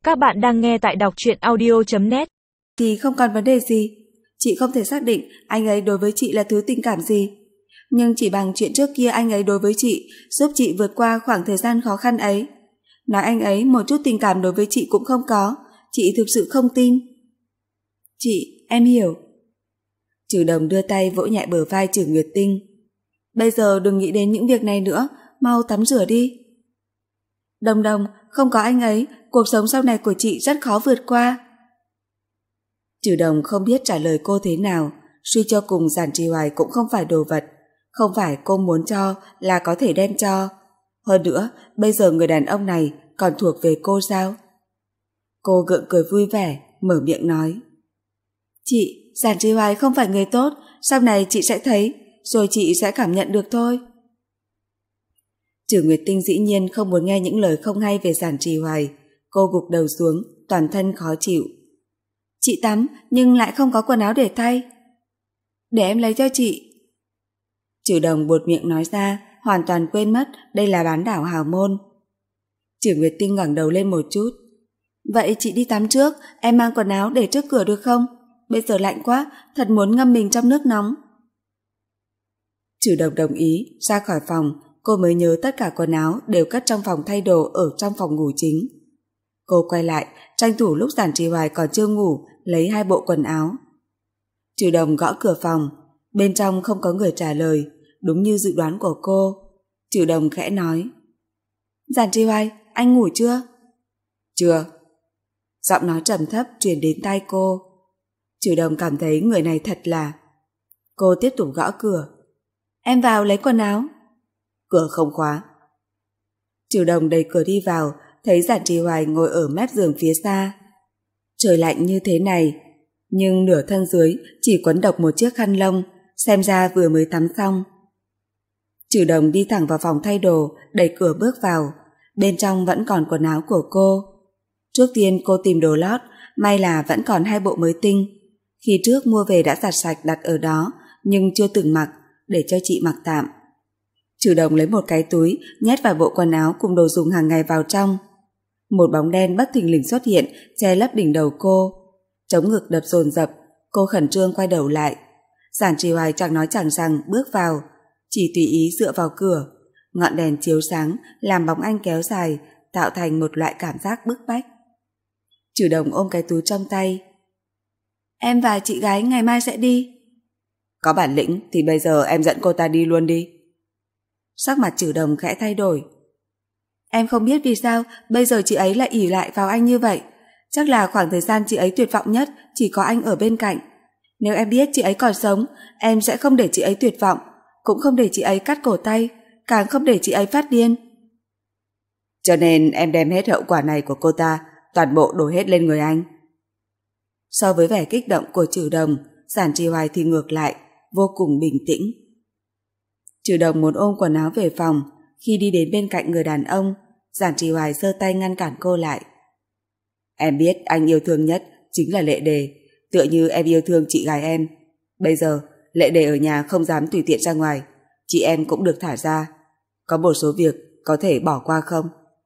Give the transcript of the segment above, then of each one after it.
Các bạn đang nghe tại đọc truyện audio.net. Thì không còn vấn đề gì. Chị không thể xác định anh ấy đối với chị là thứ tình cảm gì. Nhưng chỉ bằng chuyện trước kia anh ấy đối với chị giúp chị vượt qua khoảng thời gian khó khăn ấy. Nói anh ấy một chút tình cảm đối với chị cũng không có, chị thực sự không tin. Chị, em hiểu. Trừ Đồng đưa tay vỗ nhẹ bờ vai Trừ Nguyệt Tinh. Bây giờ đừng nghĩ đến những việc này nữa, mau tắm rửa đi. Đồng Đồng, không có anh ấy, cuộc sống sau này của chị rất khó vượt qua. Trừ Đồng không biết trả lời cô thế nào, suy cho cùng Giản Trì Hoài cũng không phải đồ vật, không phải cô muốn cho là có thể đem cho. Hơn nữa, bây giờ người đàn ông này còn thuộc về cô sao? Cô gượng cười vui vẻ, mở miệng nói. Chị, Giản Trì Hoài không phải người tốt, sau này chị sẽ thấy, rồi chị sẽ cảm nhận được thôi. Trừ Nguyệt Tinh dĩ nhiên không muốn nghe những lời không hay về Giản Trì Hoài. Cô gục đầu xuống, toàn thân khó chịu. Chị tắm, nhưng lại không có quần áo để thay. Để em lấy cho chị. Trừ Đồng buột miệng nói ra, hoàn toàn quên mất đây là bán đảo hào môn. Trừ Nguyệt Tinh ngẩng đầu lên một chút. Vậy chị đi tắm trước, em mang quần áo để trước cửa được không? Bây giờ lạnh quá, thật muốn ngâm mình trong nước nóng. Trừ Đồng đồng ý, ra khỏi phòng, cô mới nhớ tất cả quần áo đều cất trong phòng thay đồ ở trong phòng ngủ chính. Cô quay lại, tranh thủ lúc Giản Trì Hoài còn chưa ngủ, lấy 2 bộ quần áo. Trừ Đồng gõ cửa phòng, bên trong không có người trả lời, đúng như dự đoán của cô. Trừ Đồng khẽ nói. Giản Trì Hoài, anh ngủ chưa? Chưa. Giọng nói trầm thấp truyền đến tai cô. Trừ Đồng cảm thấy người này thật là... Cô tiếp tục gõ cửa. Em vào lấy quần áo. Cửa không khóa. Trừ Đồng đẩy cửa đi vào, thấy Giản Trì Hoài ngồi ở mép giường phía xa. Trời lạnh như thế này, nhưng nửa thân dưới chỉ quấn độc một chiếc khăn lông, xem ra vừa mới tắm xong. Trừ Đồng đi thẳng vào phòng thay đồ, đẩy cửa bước vào. Bên trong vẫn còn quần áo của cô. Trước tiên cô tìm đồ lót, may là vẫn còn 2 bộ mới tinh. Khi trước mua về đã giặt sạch đặt ở đó, nhưng chưa từng mặc, để cho chị mặc tạm. Trừ Đồng lấy một cái túi, nhét vào bộ quần áo cùng đồ dùng hàng ngày vào trong. Một bóng đen bất thình lình xuất hiện, che lấp đỉnh đầu cô. Trống ngực đập dồn dập, cô khẩn trương quay đầu lại. Giản Trì Hoài chẳng nói chẳng rằng bước vào, chỉ tùy ý dựa vào cửa. Ngọn đèn chiếu sáng, làm bóng anh kéo dài, tạo thành một loại cảm giác bức bách. Trừ Đồng ôm cái túi trong tay. Em và chị gái ngày mai sẽ đi. Có bản lĩnh thì bây giờ em dẫn cô ta đi luôn đi. Sắc mặt Trừ Đồng khẽ thay đổi. Em không biết vì sao bây giờ chị ấy lại ỷ lại vào anh như vậy. Chắc là khoảng thời gian chị ấy tuyệt vọng nhất chỉ có anh ở bên cạnh. Nếu em biết chị ấy còn sống, em sẽ không để chị ấy tuyệt vọng, cũng không để chị ấy cắt cổ tay, càng không để chị ấy phát điên. Cho nên em đem hết hậu quả này của cô ta toàn bộ đổ hết lên người anh. So với vẻ kích động của Trừ Đồng, Giản Trì Hoài thì ngược lại, vô cùng bình tĩnh. Trừ Đồng muốn ôm quần áo về phòng. Khi đi đến bên cạnh người đàn ông, Giản Trì Hoài giơ tay ngăn cản cô lại. Em biết anh yêu thương nhất chính là Lệ Đề, tựa như em yêu thương chị gái em. Bây giờ Lệ Đề ở nhà không dám tùy tiện ra ngoài, chị em cũng được thả ra. Có một số việc có thể bỏ qua không?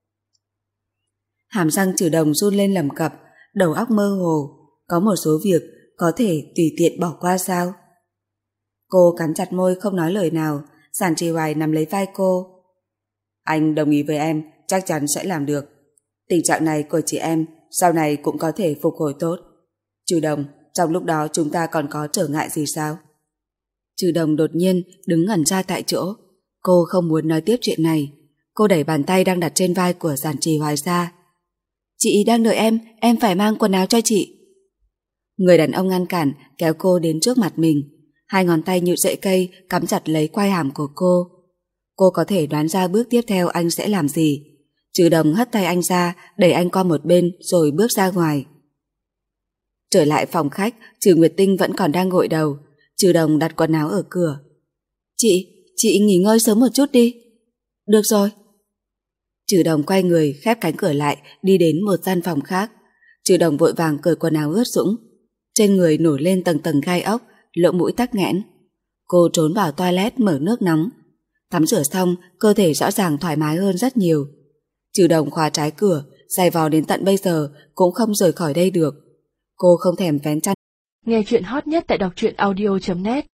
Hàm răng Trừ Đồng run lên lầm cập, đầu óc mơ hồ. Có một số việc có thể tùy tiện bỏ qua sao? Cô cắn chặt môi không nói lời nào. Giản Trì Hoài nắm lấy vai cô. Anh đồng ý với em, chắc chắn sẽ làm được. Tình trạng này của chị em sau này cũng có thể phục hồi tốt. Trừ Đồng, trong lúc đó chúng ta còn có trở ngại gì sao? Trừ Đồng đột nhiên đứng ngẩn ra tại chỗ. Cô không muốn nói tiếp chuyện này. Cô đẩy bàn tay đang đặt trên vai của Giản Trì Hoài ra. Chị đang đợi em phải mang quần áo cho chị. Người đàn ông ngăn cản, kéo cô đến trước mặt mình. 2 ngón tay như rễ cây cắm chặt lấy quai hàm của cô. Cô có thể đoán ra bước tiếp theo anh sẽ làm gì. Trừ Đồng hất tay anh ra, đẩy anh qua một bên rồi bước ra ngoài. Trở lại phòng khách, Trừ Nguyệt Tinh vẫn còn đang gội đầu. Trừ Đồng đặt quần áo ở cửa. Chị nghỉ ngơi sớm một chút đi. Được rồi. Trừ Đồng quay người khép cánh cửa lại, đi đến một gian phòng khác. Trừ Đồng vội vàng cởi quần áo ướt sũng. Trên người nổi lên tầng tầng gai ốc, lỗ mũi tắc nghẽn. Cô trốn vào toilet mở nước nóng. Tắm rửa xong, cơ thể rõ ràng thoải mái hơn rất nhiều. Trừ Đồng khóa trái cửa, Giày vò đến tận bây giờ cũng không rời khỏi đây được. Cô không thèm vén chăn. Nghe chuyện hot nhất tại đọc truyện audio.net